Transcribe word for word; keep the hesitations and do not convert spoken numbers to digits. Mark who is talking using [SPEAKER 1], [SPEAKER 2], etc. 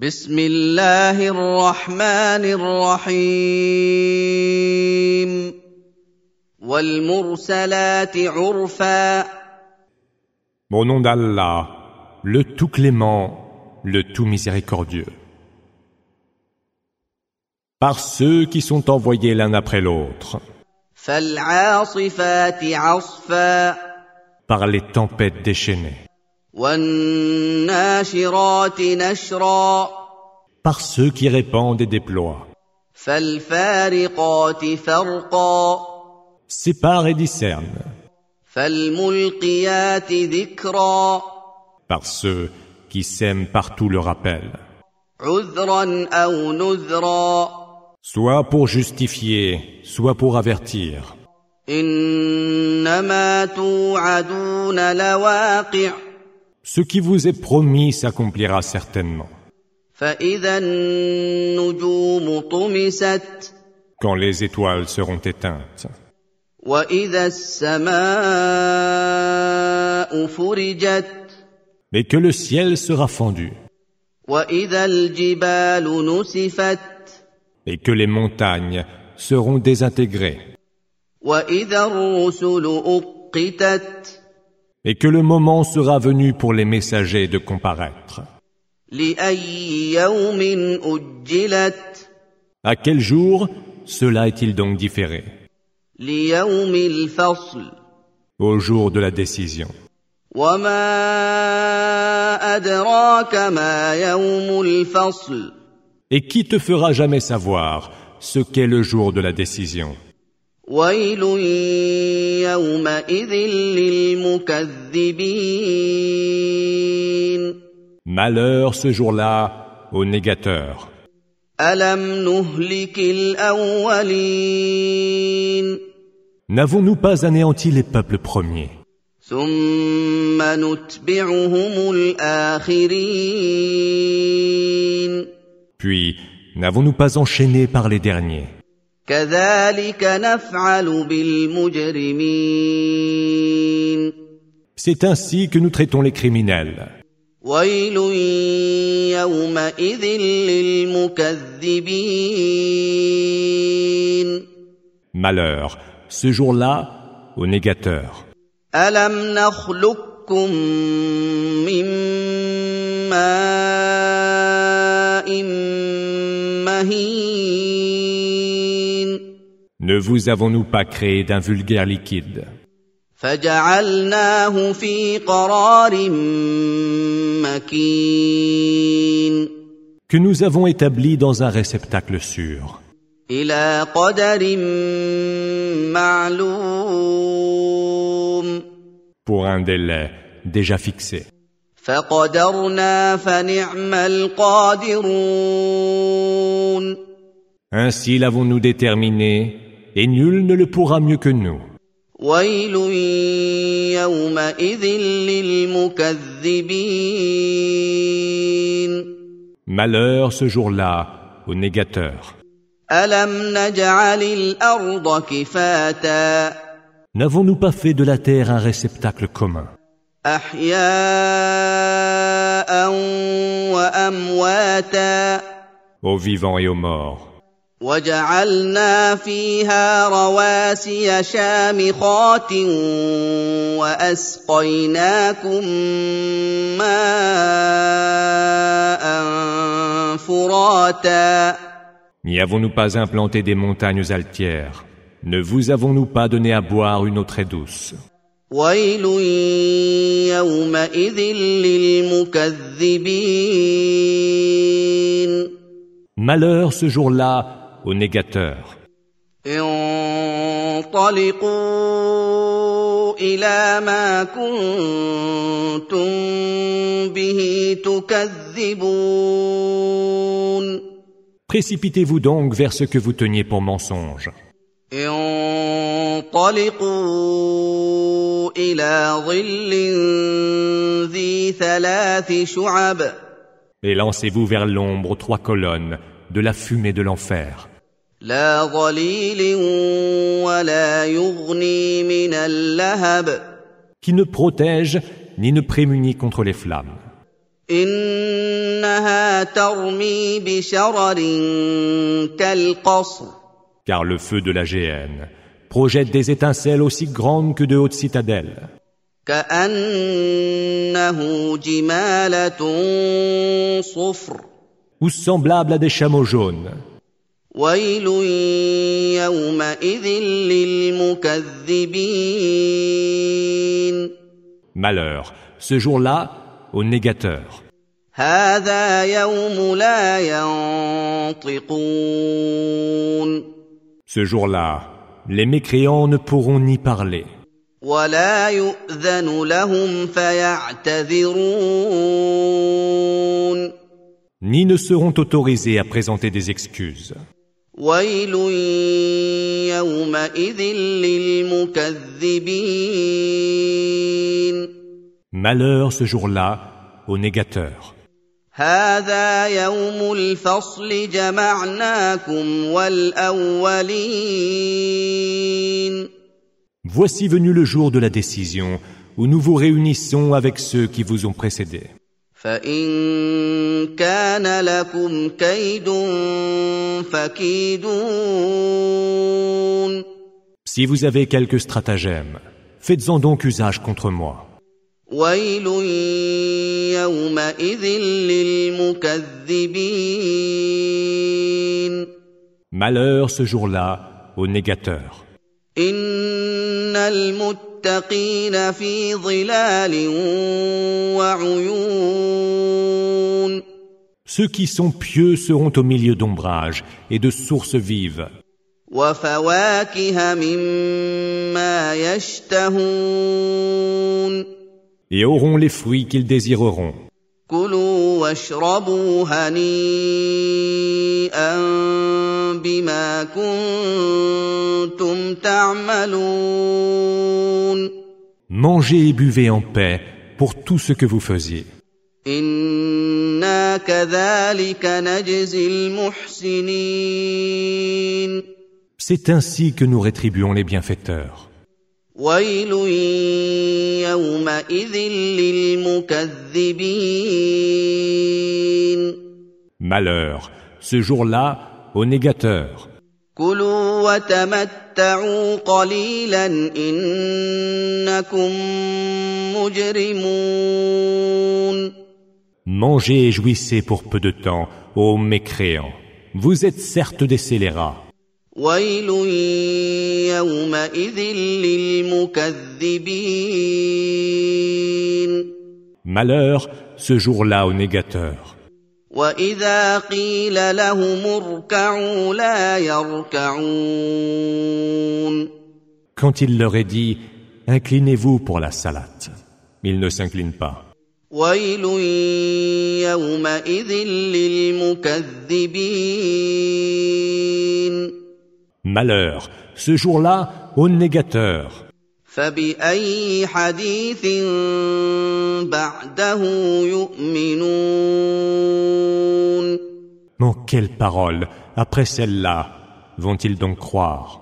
[SPEAKER 1] بسم الله الرحمن الرحيم والمرسلات عرفا.
[SPEAKER 2] Au nom d'Allah, le tout clément, le tout miséricordieux. Par ceux qui sont envoyés l'un après l'autre.
[SPEAKER 1] فالعاصفات عصفا.
[SPEAKER 2] Par les tempêtes déchaînées.
[SPEAKER 1] والناشرات نشرا.
[SPEAKER 2] Par ceux qui répandent et déploient.
[SPEAKER 1] فالفارقات فرقا.
[SPEAKER 2] Séparent et discernent.
[SPEAKER 1] فالملقيات ذكرا.
[SPEAKER 2] Par ceux qui sèment partout le rappel.
[SPEAKER 1] عذرا أو نذرا.
[SPEAKER 2] Soit pour justifier, soit pour avertir.
[SPEAKER 1] إنما توعدون لواقع.
[SPEAKER 2] Ce qui vous est promis s'accomplira certainement.
[SPEAKER 1] فإذا النجوم طمست.
[SPEAKER 2] Quand les étoiles seront éteintes.
[SPEAKER 1] وإذا السماء فرجت.
[SPEAKER 2] Mais que le ciel sera fendu.
[SPEAKER 1] وإذا الجبال نسفت.
[SPEAKER 2] Et que les montagnes seront désintégrées.
[SPEAKER 1] وإذا الرسل أقتت.
[SPEAKER 2] Et que le moment sera venu pour les messagers de comparaître.
[SPEAKER 1] لأي يوم أجلت.
[SPEAKER 2] À quel jour cela est-il donc différé?
[SPEAKER 1] ليوم الفصل.
[SPEAKER 2] Au jour de la décision.
[SPEAKER 1] وما أدراك ما يوم الفصل.
[SPEAKER 2] Et qui te fera jamais savoir ce qu'est le jour de la décision?
[SPEAKER 1] ويل يومئذ للمكذبين.
[SPEAKER 2] Malheur ce jour-là aux négateurs.
[SPEAKER 1] ألم نهلك الأولين.
[SPEAKER 2] N'avons-nous pas anéanti les peuples premiers?
[SPEAKER 1] ثم نتبعهم الآخرين.
[SPEAKER 2] Puis, n'avons-nous pas enchaîné par les derniers?
[SPEAKER 1] كذلك نفعل بالمجرمين.
[SPEAKER 2] C'est ainsi que nous traitons les criminels.
[SPEAKER 1] ويل يومئذ للمكذبين.
[SPEAKER 2] Malheur, ce jour-là, aux négateurs.
[SPEAKER 1] ألم نخلقكم من ماء مهين.
[SPEAKER 2] Ne vous avons-nous pas créé d'un vulgaire liquide?
[SPEAKER 1] فجعلناه في قرار مكين.
[SPEAKER 2] Que nous avons établi dans un réceptacle sûr.
[SPEAKER 1] إلى قدر معلوم.
[SPEAKER 2] Pour un délai déjà fixé.
[SPEAKER 1] فقدرنا فنعم القادرون.
[SPEAKER 2] Ainsi l'avons-nous déterminé, et nul ne le pourra mieux que nous.
[SPEAKER 1] ويل يومئذ للمكذبين.
[SPEAKER 2] Malheur ce jour-là aux négateurs.
[SPEAKER 1] ألم نجعل الأرض كفاتا.
[SPEAKER 2] N'avons-nous pas fait de la terre un réceptacle commun?
[SPEAKER 1] أحياء وأمواتا.
[SPEAKER 2] Aux vivants et aux morts.
[SPEAKER 1] وجعلنا فيها رواسي شامخات وأسقيناكم ماء فراتا.
[SPEAKER 2] N'y avons-nous pas implanté des montagnes altières? Ne vous avons-nous pas donné à boire une eau très douce?
[SPEAKER 1] ويل يومئذ للمكذبين.
[SPEAKER 2] Malheur ce jour-là aux négateurs.
[SPEAKER 1] انطلقوا إلى ما كنتم به تكذبون.
[SPEAKER 2] Précipitez-vous donc vers ce que vous teniez pour mensonge.
[SPEAKER 1] انطلقوا إلى ظل ذي ثلاث شعب.
[SPEAKER 2] Et lancez-vous vers l'ombre aux trois colonnes de la fumée de l'enfer.
[SPEAKER 1] لا ظليل ولا يغني من اللهب.
[SPEAKER 2] Qui ne protège ni ne prémunit contre les flammes.
[SPEAKER 1] إنها ترمي بشرر كالقصر.
[SPEAKER 2] Car le feu de la géhenne projette des étincelles aussi grandes que de hautes citadelles.
[SPEAKER 1] كأنه جمالة صفر.
[SPEAKER 2] Ou semblables à des chameaux jaunes.
[SPEAKER 1] ويل يومئذ للمكذبين.
[SPEAKER 2] Malheur, ce jour-là, aux négateurs.
[SPEAKER 1] هذا يوم لا ينطقون.
[SPEAKER 2] Ce jour-là, les mécréants ne pourront ni parler.
[SPEAKER 1] ولا يؤذن لهم فيعتذرون.
[SPEAKER 2] Ni ne seront autorisés à présenter des excuses.
[SPEAKER 1] ويل يومئذ للمكذبين.
[SPEAKER 2] Malheur ce jour-là aux négateurs.
[SPEAKER 1] هذا يوم الفصل جمعناكم والأولين.
[SPEAKER 2] Voici venu le jour de la décision, où nous vous réunissons avec ceux qui vous ont précédés.
[SPEAKER 1] فإن كان لكم كيد فكيدون.
[SPEAKER 2] Si vous avez quelques stratagèmes, faites-en donc usage contre moi.
[SPEAKER 1] ويل يومئذ للمكذبين.
[SPEAKER 2] Malheur ce jour-là aux négateurs.
[SPEAKER 1] إن المتقين في ظلال وعيون.
[SPEAKER 2] Ceux qui sont pieux seront au milieu d'ombrages et de sources vives.
[SPEAKER 1] وفواكه مما يشتهون.
[SPEAKER 2] Et auront les fruits qu'ils désireront.
[SPEAKER 1] كلوا واشربوا هنيئا بما كنتم تعملون.
[SPEAKER 2] Mangez et buvez en paix pour tout ce que vous faisiez.
[SPEAKER 1] إنا كذلك نجزي المحسنين.
[SPEAKER 2] C'est ainsi que nous rétribuons les bienfaiteurs.
[SPEAKER 1] ويل يومئذ للمكذبين.
[SPEAKER 2] Malheur, ce jour-là, aux négateurs.
[SPEAKER 1] كلوا وتمتعوا قليلا إنكم مجرمون.
[SPEAKER 2] Mangez et jouissez pour peu de temps, ô mécréants. Vous êtes certes des scélérats.
[SPEAKER 1] ويل يومئذ للمكذبين.
[SPEAKER 2] Malheur, ce jour-là aux négateurs.
[SPEAKER 1] وإذا قيل لهم اركعوا لا يركعون.
[SPEAKER 2] Quand il leur est dit, inclinez-vous pour la salate, ils ne s'inclinent pas.
[SPEAKER 1] ويل يومئذ للمكذبين.
[SPEAKER 2] Malheur, ce jour-là aux négateurs.
[SPEAKER 1] فبأي حديث بعده يؤمنون.
[SPEAKER 2] En quelle parole, après celle-là, vont-ils donc croire?